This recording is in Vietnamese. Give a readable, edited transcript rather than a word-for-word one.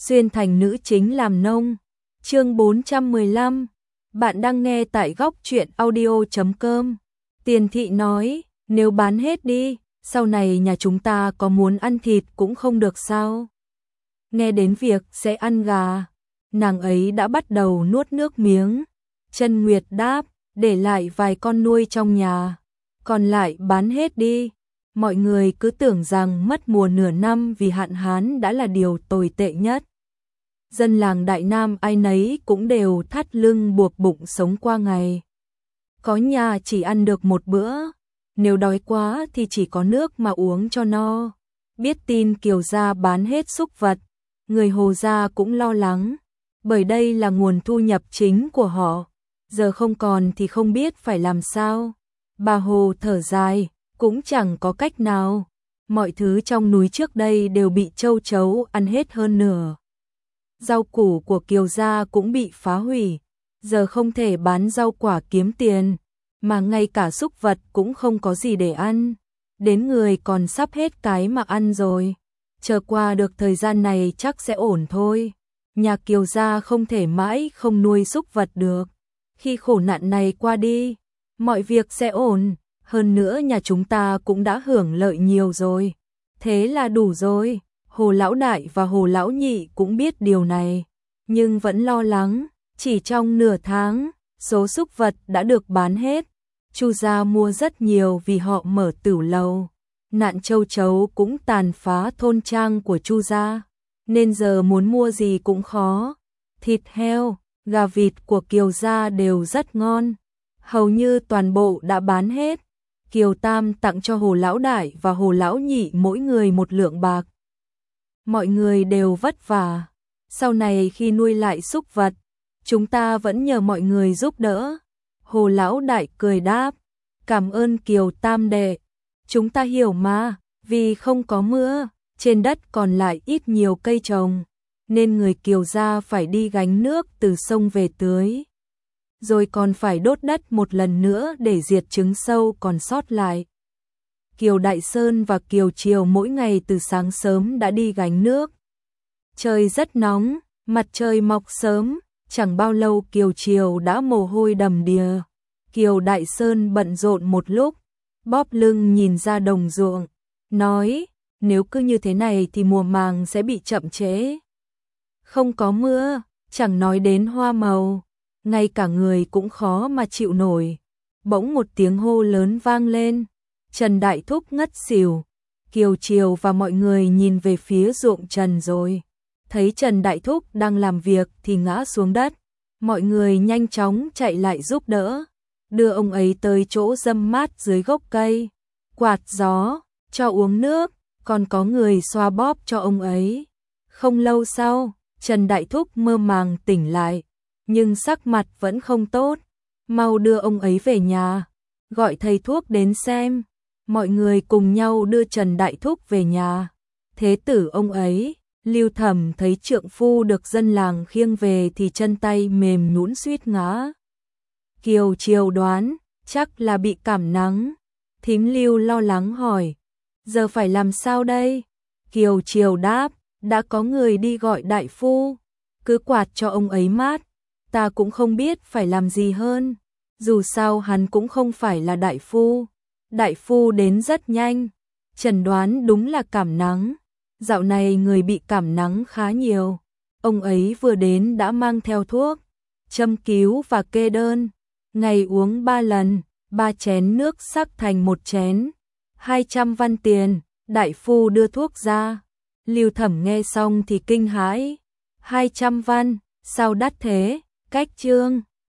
xuyên thành nữ chính làm nông. Chương 415. Bạn đang nghe tại góc truyện audio.com. Tiền thị nói, nếu bán hết đi, sau này nhà chúng ta có muốn ăn thịt cũng không được sao? Nghe đến việc sẽ ăn gà, nàng ấy đã bắt đầu nuốt nước miếng. Chân Nguyệt đáp, để lại vài con nuôi trong nhà, còn lại bán hết đi. Mọi người cứ tưởng rằng mất mùa nửa năm vì hạn hán đã là điều tồi tệ nhất. Dân làng Đại Nam ai nấy cũng đều thắt lưng buộc bụng sống qua ngày. Có nhà chỉ ăn được một bữa, nếu đói quá thì chỉ có nước mà uống cho no. Biết tin Kiều gia bán hết súc vật, người Hồ gia cũng lo lắng, bởi đây là nguồn thu nhập chính của họ. Giờ không còn thì không biết phải làm sao. Bà Hồ thở dài, cũng chẳng có cách nào. Mọi thứ trong núi trước đây đều bị châu chấu ăn hết hơn nửa. Rau củ của Kiều gia cũng bị phá hủy, giờ không thể bán rau quả kiếm tiền, mà ngay cả súc vật cũng không có gì để ăn. Đến người còn sắp hết cái mà ăn rồi. Chờ qua được thời gian này chắc sẽ ổn thôi. Nhà Kiều gia không thể mãi không nuôi súc vật được. Khi khổ nạn này qua đi, mọi việc sẽ ổn. Hơn nữa nhà chúng ta cũng đã hưởng lợi nhiều rồi. Thế là đủ rồi. Hồ Lão Đại và Hồ Lão Nhị cũng biết điều này, nhưng vẫn lo lắng. Chỉ trong nửa tháng, số súc vật đã được bán hết. Chu gia mua rất nhiều vì họ mở tửu lầu. Nạn châu chấu cũng tàn phá thôn trang của Chu gia, nên giờ muốn mua gì cũng khó. Thịt heo, gà vịt của Kiều gia đều rất ngon, hầu như toàn bộ đã bán hết. Kiều Tam tặng cho Hồ Lão Đại và Hồ Lão Nhị mỗi người 1 lượng bạc. Mọi người đều vất vả, sau này khi nuôi lại súc vật, chúng ta vẫn nhờ mọi người giúp đỡ. Hồ Lão Đại cười đáp, cảm ơn Kiều Tam đệ, chúng ta hiểu mà, vì không có mưa, trên đất còn lại ít nhiều cây trồng, nên người Kiều gia phải đi gánh nước từ sông về tưới. Rồi còn phải đốt đất một lần nữa để diệt trứng sâu còn sót lại. Kiều Đại Sơn và Kiều Triều mỗi ngày từ sáng sớm đã đi gánh nước. Trời rất nóng, mặt trời mọc sớm, chẳng bao lâu Kiều Triều đã mồ hôi đầm đìa. Kiều Đại Sơn bận rộn một lúc, bóp lưng nhìn ra đồng ruộng, nói, nếu cứ như thế này thì mùa màng sẽ bị chậm trễ. Không có mưa, chẳng nói đến hoa màu, ngay cả người cũng khó mà chịu nổi. Bỗng một tiếng hô lớn vang lên, Trần Đại Thúc ngất xỉu. Kiều Triều và mọi người nhìn về phía ruộng Trần rồi, thấy Trần Đại Thúc đang làm việc thì ngã xuống đất. Mọi người nhanh chóng chạy lại giúp đỡ, đưa ông ấy tới chỗ râm mát dưới gốc cây, quạt gió, cho uống nước, còn có người xoa bóp cho ông ấy. Không lâu sau, Trần Đại Thúc mơ màng tỉnh lại, nhưng sắc mặt vẫn không tốt. Mau đưa ông ấy về nhà, gọi thầy thuốc đến xem. Mọi người cùng nhau đưa Trần Đại Thúc về nhà. Thế tử ông ấy, Lưu Thẩm thấy trượng phu được dân làng khiêng về thì chân tay mềm nhũn suýt ngã. Kiều Triều đoán, chắc là bị cảm nắng. Thím Lưu lo lắng hỏi, giờ phải làm sao đây? Kiều Triều đáp, đã có người đi gọi đại phu, cứ quạt cho ông ấy mát. Ta cũng không biết phải làm gì hơn, dù sao hắn cũng không phải là đại phu. Đại phu đến rất nhanh, chẩn đoán đúng là cảm nắng. Dạo này người bị cảm nắng khá nhiều. Ông ấy vừa đến đã mang theo thuốc, châm cứu và kê đơn. Ngày uống 3 lần, 3 chén nước sắc thành 1 chén, 200 văn tiền. Đại phu đưa thuốc ra. Lưu Thẩm nghe xong thì kinh hãi. 200 văn, sao đắt thế? Cách chương